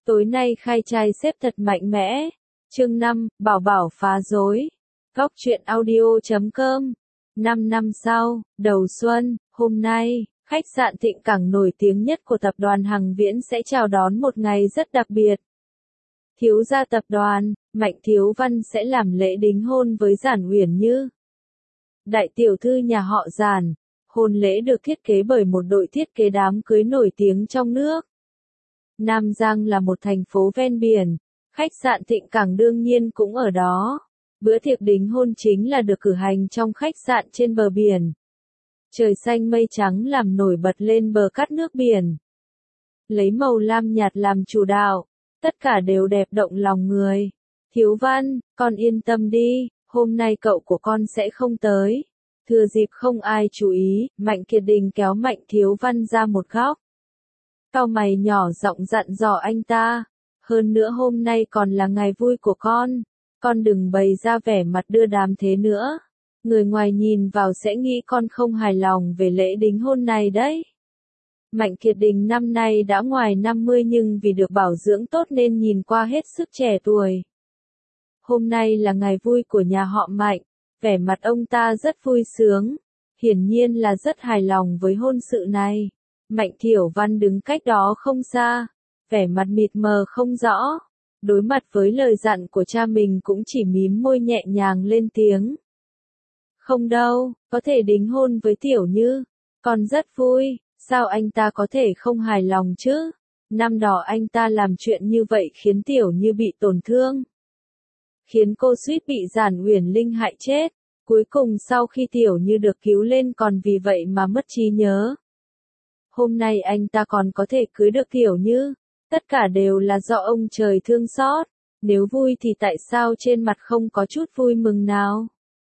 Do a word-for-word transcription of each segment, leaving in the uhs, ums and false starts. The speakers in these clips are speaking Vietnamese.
Tối nay khai trai xếp thật mạnh mẽ. Chương năm, Bảo Bảo phá rối. Góc truyện audio chấm com. năm năm sau, đầu xuân, hôm nay, khách sạn Thịnh Cảng nổi tiếng nhất của tập đoàn Hằng Viễn sẽ chào đón một ngày rất đặc biệt. Thiếu gia tập đoàn, Mạnh Thiếu Văn sẽ làm lễ đính hôn với Giản Uyển Như. Đại tiểu thư nhà họ Giản, hôn lễ được thiết kế bởi một đội thiết kế đám cưới nổi tiếng trong nước. Nam Giang là một thành phố ven biển, khách sạn Thịnh Cảng đương nhiên cũng ở đó. Bữa tiệc đính hôn chính là được cử hành trong khách sạn trên bờ biển. Trời xanh mây trắng làm nổi bật lên bờ cát nước biển. Lấy màu lam nhạt làm chủ đạo, tất cả đều đẹp động lòng người. Thiếu Văn, con yên tâm đi, hôm nay cậu của con sẽ không tới. Thừa dịp không ai chú ý, Mạnh Kiệt Đình kéo Mạnh Thiếu Văn ra một góc. Cau mày nhỏ giọng dặn dò anh ta. Hơn nữa hôm nay còn là ngày vui của con. Con đừng bày ra vẻ mặt đưa đám thế nữa. Người ngoài nhìn vào sẽ nghĩ con không hài lòng về lễ đính hôn này đấy. Mạnh Kiệt Đình năm nay đã ngoài năm mươi nhưng vì được bảo dưỡng tốt nên nhìn qua hết sức trẻ tuổi. Hôm nay là ngày vui của nhà họ Mạnh, vẻ mặt ông ta rất vui sướng, hiển nhiên là rất hài lòng với hôn sự này. Mạnh Thiểu Văn đứng cách đó không xa, vẻ mặt mịt mờ không rõ, đối mặt với lời dặn của cha mình cũng chỉ mím môi nhẹ nhàng lên tiếng. Không đâu, có thể đính hôn với Tiểu Như, con rất vui, sao anh ta có thể không hài lòng chứ? Năm đó anh ta làm chuyện như vậy khiến Tiểu Như bị tổn thương, khiến cô suýt bị Giản Uyển Linh hại chết, cuối cùng sau khi Tiểu Như được cứu lên còn vì vậy mà mất trí nhớ. Hôm nay anh ta còn có thể cưới được Tiểu Như, tất cả đều là do ông trời thương xót, nếu vui thì tại sao trên mặt không có chút vui mừng nào?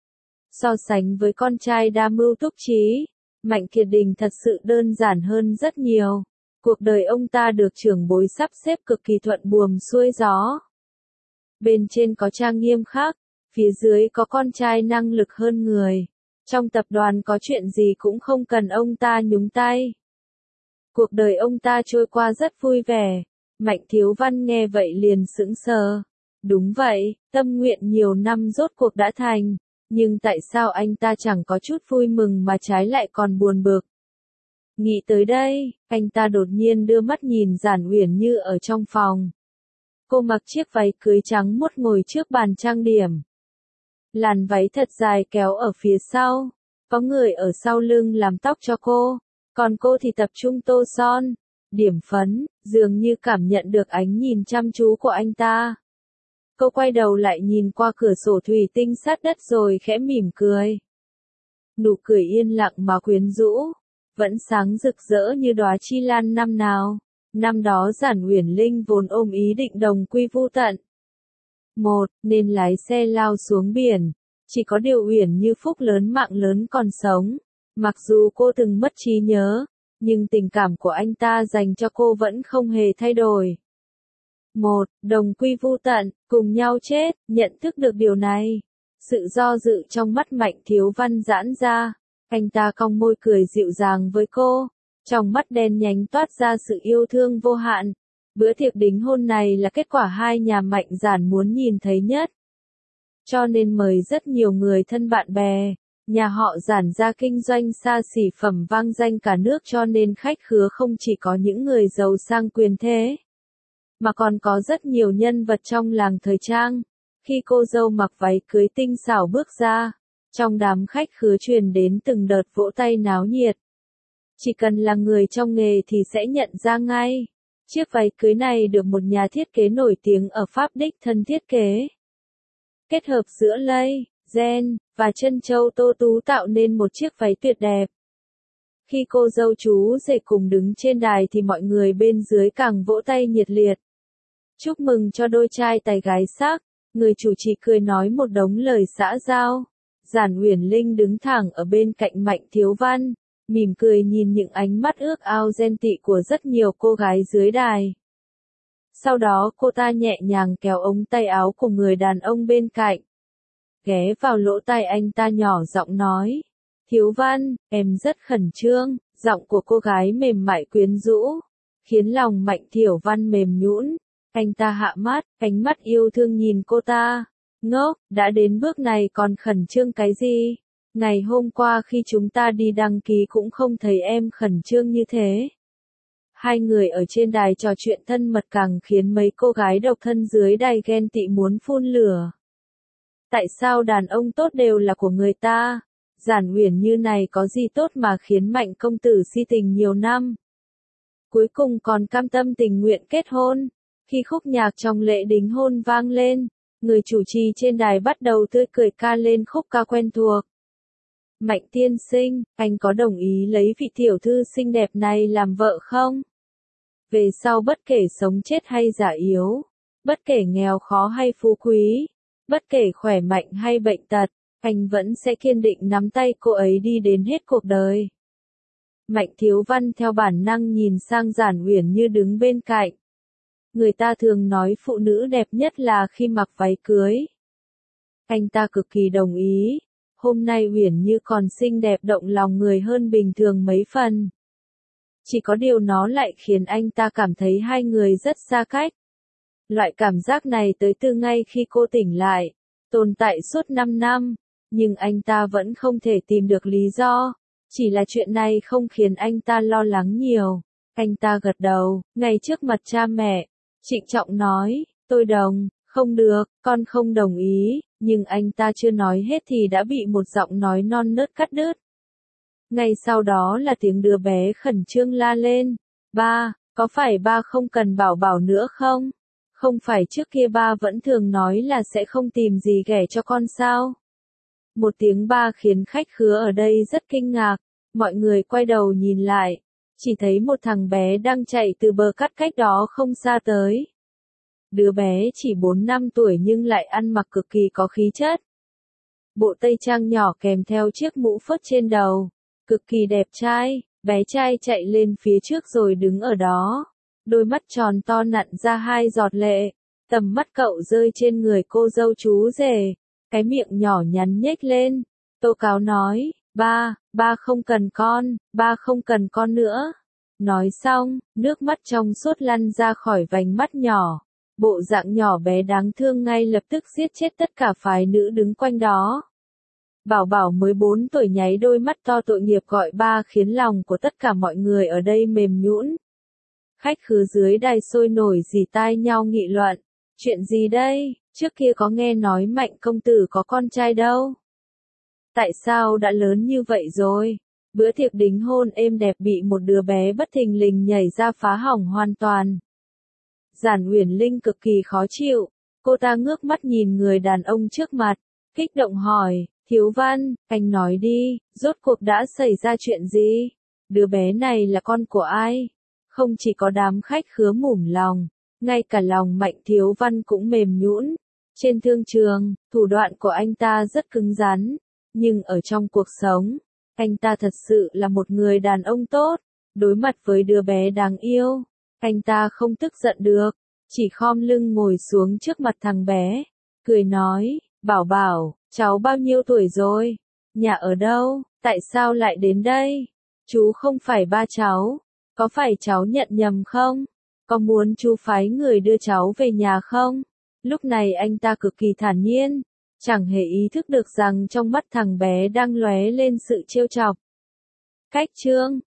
So sánh với con trai đa mưu túc trí, Mạnh Kiệt Đình thật sự đơn giản hơn rất nhiều. Cuộc đời ông ta được trưởng bối sắp xếp cực kỳ thuận buồm xuôi gió. Bên trên có trang nghiêm khắc, phía dưới có con trai năng lực hơn người. Trong tập đoàn có chuyện gì cũng không cần ông ta nhúng tay. Cuộc đời ông ta trôi qua rất vui vẻ. Mạnh Thiếu Văn nghe vậy liền sững sờ. Đúng vậy, tâm nguyện nhiều năm rốt cuộc đã thành. Nhưng tại sao anh ta chẳng có chút vui mừng mà trái lại còn buồn bực? Nghĩ tới đây, anh ta đột nhiên đưa mắt nhìn Giản Uyển Như ở trong phòng. Cô mặc chiếc váy cưới trắng muốt ngồi trước bàn trang điểm. Làn váy thật dài kéo ở phía sau, có người ở sau lưng làm tóc cho cô, còn cô thì tập trung tô son, điểm phấn, dường như cảm nhận được ánh nhìn chăm chú của anh ta. Cô quay đầu lại nhìn qua cửa sổ thủy tinh sát đất rồi khẽ mỉm cười. Nụ cười yên lặng mà quyến rũ, vẫn sáng rực rỡ như đóa chi lan năm nào. Năm đó Giản Uyển Linh vốn ôm ý định đồng quy vu tận. Một, nên lái xe lao xuống biển. Chỉ có điều Uyển Như phúc lớn mạng lớn còn sống. Mặc dù cô từng mất trí nhớ, nhưng tình cảm của anh ta dành cho cô vẫn không hề thay đổi. Một, đồng quy vu tận, cùng nhau chết, nhận thức được điều này. Sự do dự trong mắt Mạnh Thiếu Văn giãn ra, anh ta cong môi cười dịu dàng với cô, trong mắt đen nhánh toát ra sự yêu thương vô hạn. Bữa tiệc đính hôn này là kết quả hai nhà Mạnh Giản muốn nhìn thấy nhất. Cho nên mời rất nhiều người thân bạn bè, nhà họ Giản ra kinh doanh xa xỉ phẩm vang danh cả nước cho nên khách khứa không chỉ có những người giàu sang quyền thế, mà còn có rất nhiều nhân vật trong làng thời trang. Khi cô dâu mặc váy cưới tinh xảo bước ra, trong đám khách khứa truyền đến từng đợt vỗ tay náo nhiệt. Chỉ cần là người trong nghề thì sẽ nhận ra ngay. Chiếc váy cưới này được một nhà thiết kế nổi tiếng ở Pháp đích thân thiết kế. Kết hợp giữa lây, gen, và chân châu tô tú tạo nên một chiếc váy tuyệt đẹp. Khi cô dâu chú rể cùng đứng trên đài thì mọi người bên dưới càng vỗ tay nhiệt liệt. Chúc mừng cho đôi trai tài gái sắc, người chủ trì cười nói một đống lời xã giao. Giản Uyển Linh đứng thẳng ở bên cạnh Mạnh Thiếu Văn, mỉm cười nhìn những ánh mắt ước ao ghen tị của rất nhiều cô gái dưới đài. Sau đó cô ta nhẹ nhàng kéo ống tay áo của người đàn ông bên cạnh. Ghé vào lỗ tai anh ta nhỏ giọng nói. Thiếu Văn, em rất khẩn trương, giọng của cô gái mềm mại quyến rũ, khiến lòng Mạnh Thiểu Văn mềm nhũn. Anh ta hạ mắt, ánh mắt yêu thương nhìn cô ta. Ngốc, đã đến bước này còn khẩn trương cái gì? Ngày hôm qua khi chúng ta đi đăng ký cũng không thấy em khẩn trương như thế. Hai người ở trên đài trò chuyện thân mật càng khiến mấy cô gái độc thân dưới đài ghen tị muốn phun lửa. Tại sao đàn ông tốt đều là của người ta? Giản Uyển Như này có gì tốt mà khiến Mạnh công tử si tình nhiều năm? Cuối cùng còn cam tâm tình nguyện kết hôn. Khi khúc nhạc trong lễ đính hôn vang lên, người chủ trì trên đài bắt đầu tươi cười ca lên khúc ca quen thuộc. Mạnh tiên sinh, anh có đồng ý lấy vị tiểu thư xinh đẹp này làm vợ không? Về sau bất kể sống chết hay già yếu, bất kể nghèo khó hay phú quý, bất kể khỏe mạnh hay bệnh tật, anh vẫn sẽ kiên định nắm tay cô ấy đi đến hết cuộc đời. Mạnh Thiếu Văn theo bản năng nhìn sang Giản Uyển Như đứng bên cạnh. Người ta thường nói phụ nữ đẹp nhất là khi mặc váy cưới. Anh ta cực kỳ đồng ý. Hôm nay Uyển Như còn xinh đẹp động lòng người hơn bình thường mấy phần. Chỉ có điều nó lại khiến anh ta cảm thấy hai người rất xa cách. Loại cảm giác này tới từ ngay khi cô tỉnh lại, tồn tại suốt năm năm, nhưng anh ta vẫn không thể tìm được lý do. Chỉ là chuyện này không khiến anh ta lo lắng nhiều. Anh ta gật đầu, ngay trước mặt cha mẹ, trịnh trọng nói, tôi đồng, không được, con không đồng ý, nhưng anh ta chưa nói hết thì đã bị một giọng nói non nớt cắt đứt. Ngay sau đó là tiếng đứa bé khẩn trương la lên, ba, có phải ba không cần Bảo Bảo nữa không? Không phải trước kia ba vẫn thường nói là sẽ không tìm gì ghẻ cho con sao? Một tiếng ba khiến khách khứa ở đây rất kinh ngạc, mọi người quay đầu nhìn lại, chỉ thấy một thằng bé đang chạy từ bờ cát cách đó không xa tới. Đứa bé chỉ bốn năm tuổi nhưng lại ăn mặc cực kỳ có khí chất. Bộ tây trang nhỏ kèm theo chiếc mũ phớt trên đầu, cực kỳ đẹp trai, bé trai chạy lên phía trước rồi đứng ở đó. Đôi mắt tròn to nặn ra hai giọt lệ, tầm mắt cậu rơi trên người cô dâu chú rể, cái miệng nhỏ nhắn nhếch lên. Tô Cáo nói, ba, ba không cần con, ba không cần con nữa. Nói xong, nước mắt trong suốt lăn ra khỏi vành mắt nhỏ. Bộ dạng nhỏ bé đáng thương ngay lập tức giết chết tất cả phái nữ đứng quanh đó. Bảo Bảo mới bốn tuổi nháy đôi mắt to tội nghiệp gọi ba khiến lòng của tất cả mọi người ở đây mềm nhũn. Khách khứa dưới đài sôi nổi rỉ tai nhau nghị luận. Chuyện gì đây? Trước kia có nghe nói Mạnh công tử có con trai đâu. Tại sao đã lớn như vậy rồi? Bữa tiệc đính hôn êm đẹp bị một đứa bé bất thình lình nhảy ra phá hỏng hoàn toàn. Giản Uyển Linh cực kỳ khó chịu. Cô ta ngước mắt nhìn người đàn ông trước mặt, kích động hỏi, Thiếu Văn, anh nói đi, rốt cuộc đã xảy ra chuyện gì? Đứa bé này là con của ai? Không chỉ có đám khách khứa mủm lòng, ngay cả lòng Mạnh Thiếu Văn cũng mềm nhũn. Trên thương trường, thủ đoạn của anh ta rất cứng rắn, nhưng ở trong cuộc sống, anh ta thật sự là một người đàn ông tốt. Đối mặt với đứa bé đáng yêu, anh ta không tức giận được, chỉ khom lưng ngồi xuống trước mặt thằng bé, cười nói, Bảo Bảo, cháu bao nhiêu tuổi rồi? Nhà ở đâu? Tại sao lại đến đây? Chú không phải ba cháu, có phải cháu nhận nhầm không? Có muốn chú phái người đưa cháu về nhà không? Lúc này anh ta cực kỳ thản nhiên, chẳng hề ý thức được rằng trong mắt thằng bé đang lóe lên sự trêu chọc. Cách chương